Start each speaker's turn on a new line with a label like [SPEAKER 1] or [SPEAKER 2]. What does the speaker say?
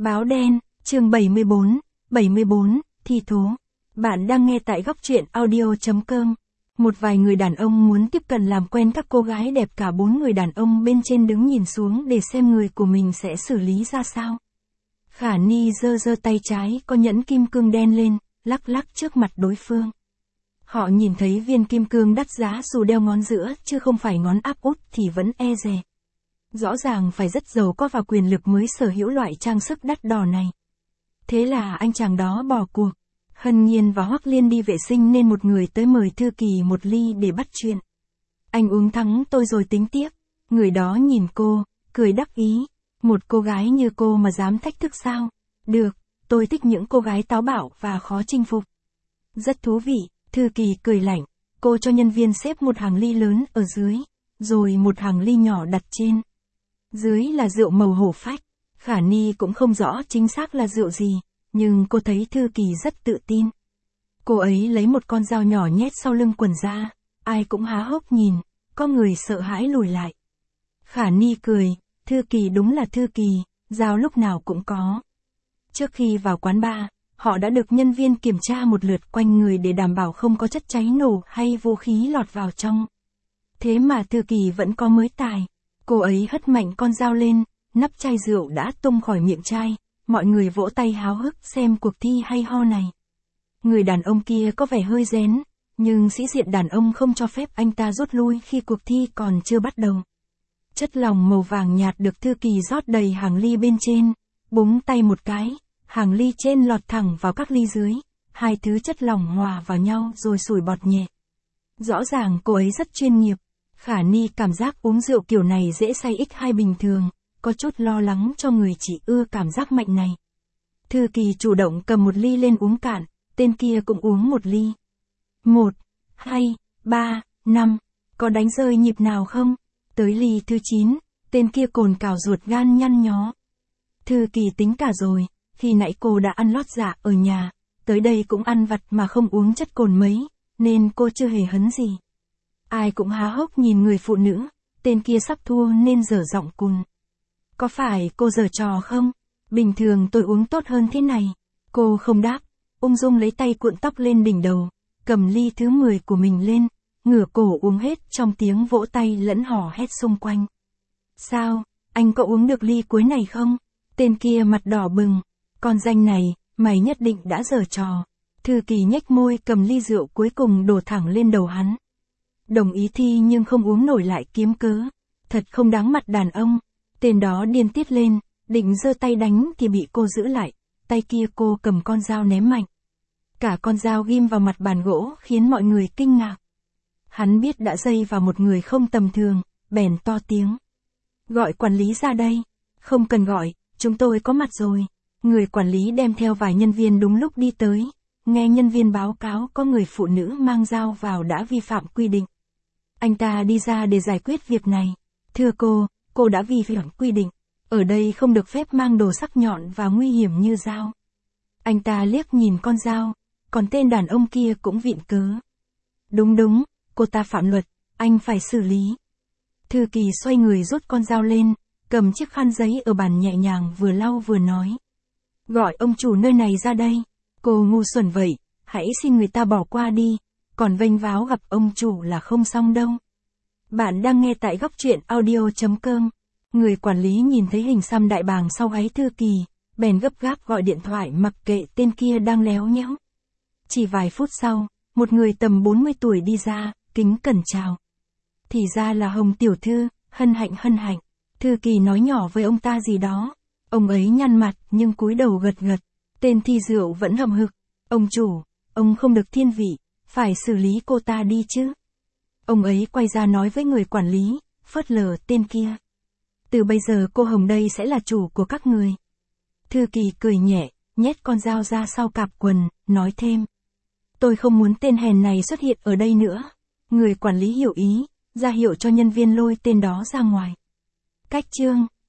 [SPEAKER 1] Báo đen, chương 74, thi thố. Bạn đang nghe tại góc truyện audio.com. Một vài người đàn ông muốn tiếp cận làm quen các cô gái đẹp, cả 4 người đàn ông bên trên đứng nhìn xuống để xem người của mình sẽ xử lý ra sao. Khả Ni giơ tay trái có nhẫn kim cương đen lên, lắc lắc trước mặt đối phương. Họ nhìn thấy viên kim cương đắt giá dù đeo ngón giữa chứ không phải ngón áp út thì vẫn e dè. Rõ ràng phải rất giàu có và quyền lực mới sở hữu loại trang sức đắt đỏ này. Thế là anh chàng đó bỏ cuộc. Hân Nhiên và Hoắc Liên đi vệ sinh nên một người tới mời Thư Kỳ một ly để bắt chuyện. Anh uống thắng tôi rồi tính tiếp. Người đó nhìn cô, cười đắc ý. Một cô gái như cô mà dám thách thức sao? Được, tôi thích những cô gái táo bạo và khó chinh phục. Rất thú vị, Thư Kỳ cười lạnh. Cô cho nhân viên xếp một hàng ly lớn ở dưới, rồi một hàng ly nhỏ đặt trên. Dưới là rượu màu hổ phách. Khả Ni cũng không rõ chính xác là rượu gì, nhưng cô thấy Thư Kỳ rất tự tin. Cô ấy lấy một con dao nhỏ nhét sau lưng quần ra, ai cũng há hốc nhìn, có người sợ hãi lùi lại. Khả Ni cười, Thư Kỳ đúng là Thư Kỳ, dao lúc nào cũng có. Trước khi vào quán bar, họ đã được nhân viên kiểm tra một lượt quanh người để đảm bảo không có chất cháy nổ hay vũ khí lọt vào trong. Thế mà Thư Kỳ vẫn có mới tài. Cô ấy hất mạnh con dao lên, nắp chai rượu đã tung khỏi miệng chai, mọi người vỗ tay háo hức xem cuộc thi hay ho này. Người đàn ông kia có vẻ hơi rén, nhưng sĩ diện đàn ông không cho phép anh ta rút lui khi cuộc thi còn chưa bắt đầu. Chất lỏng màu vàng nhạt được Thư Kỳ rót đầy hàng ly bên trên, búng tay một cái, hàng ly trên lọt thẳng vào các ly dưới, hai thứ chất lỏng hòa vào nhau rồi sủi bọt nhẹ. Rõ ràng cô ấy rất chuyên nghiệp. Khả Ni cảm giác uống rượu kiểu này dễ say x2 bình thường, có chút lo lắng cho người chỉ ưa cảm giác mạnh này. Thư Kỳ chủ động cầm một ly lên uống cạn, tên kia cũng uống một ly. 1, 2, 3, 5, có đánh rơi nhịp nào không? Tới ly thứ 9, tên kia cồn cào ruột gan nhăn nhó. Thư Kỳ tính cả rồi, khi nãy cô đã ăn lót dạ ở nhà, tới đây cũng ăn vặt mà không uống chất cồn mấy, nên cô chưa hề hấn gì. Ai cũng há hốc nhìn người phụ nữ, tên kia sắp thua nên giở giọng cùn. Có phải cô giở trò không? Bình thường tôi uống tốt hơn thế này. Cô không đáp, ung dung lấy tay cuộn tóc lên đỉnh đầu, cầm ly thứ 10 của mình lên, ngửa cổ uống hết trong tiếng vỗ tay lẫn hò hét xung quanh. Sao, anh có uống được ly cuối này không? Tên kia mặt đỏ bừng, con danh này, mày nhất định đã giở trò. Thư Kỳ nhếch môi cầm ly rượu cuối cùng đổ thẳng lên đầu hắn. Đồng ý thi nhưng không uống nổi lại kiếm cớ. Thật không đáng mặt đàn ông. Tên đó điên tiết lên, định giơ tay đánh thì bị cô giữ lại. Tay kia cô cầm con dao ném mạnh. Cả con dao ghim vào mặt bàn gỗ khiến mọi người kinh ngạc. Hắn biết đã dây vào một người không tầm thường, bèn to tiếng. Gọi quản lý ra đây. Không cần gọi, chúng tôi có mặt rồi. Người quản lý đem theo vài nhân viên đúng lúc đi tới. Nghe nhân viên báo cáo có người phụ nữ mang dao vào đã vi phạm quy định. Anh ta đi ra để giải quyết việc này. Thưa cô đã vi phạm quy định. Ở đây không được phép mang đồ sắc nhọn và nguy hiểm như dao. Anh ta liếc nhìn con dao, còn tên đàn ông kia cũng vịn cớ. Đúng, cô ta phạm luật, anh phải xử lý. Thư Kỳ xoay người rút con dao lên, cầm chiếc khăn giấy ở bàn nhẹ nhàng vừa lau vừa nói. Gọi ông chủ nơi này ra đây. Cô ngu xuẩn vậy, hãy xin người ta bỏ qua đi, còn vênh váo gặp ông chủ là không xong đâu. Bạn đang nghe tại góc truyện audio.com. Người quản lý nhìn thấy hình xăm đại bàng sau gáy Thư Kỳ, bèn gấp gáp gọi điện thoại mặc kệ tên kia đang léo nhéo. Chỉ vài phút sau, một người tầm 40 tuổi đi ra, kính cẩn chào. Thì ra là Hồng tiểu thư, hân hạnh. Thư Kỳ nói nhỏ với ông ta gì đó. Ông ấy nhăn mặt nhưng cúi đầu gật. Tên thi rượu vẫn hậm hực. Ông chủ, ông không được thiên vị, phải xử lý cô ta đi chứ. Ông ấy quay ra nói với người quản lý, phớt lờ tên kia. Từ bây giờ cô Hồng đây sẽ là chủ của các người. Thư Kỳ cười nhẹ, nhét con dao ra sau cạp quần, nói thêm. Tôi không muốn tên hèn này xuất hiện ở đây nữa. Người quản lý hiểu ý, ra hiệu cho nhân viên lôi tên đó ra ngoài. Cách chương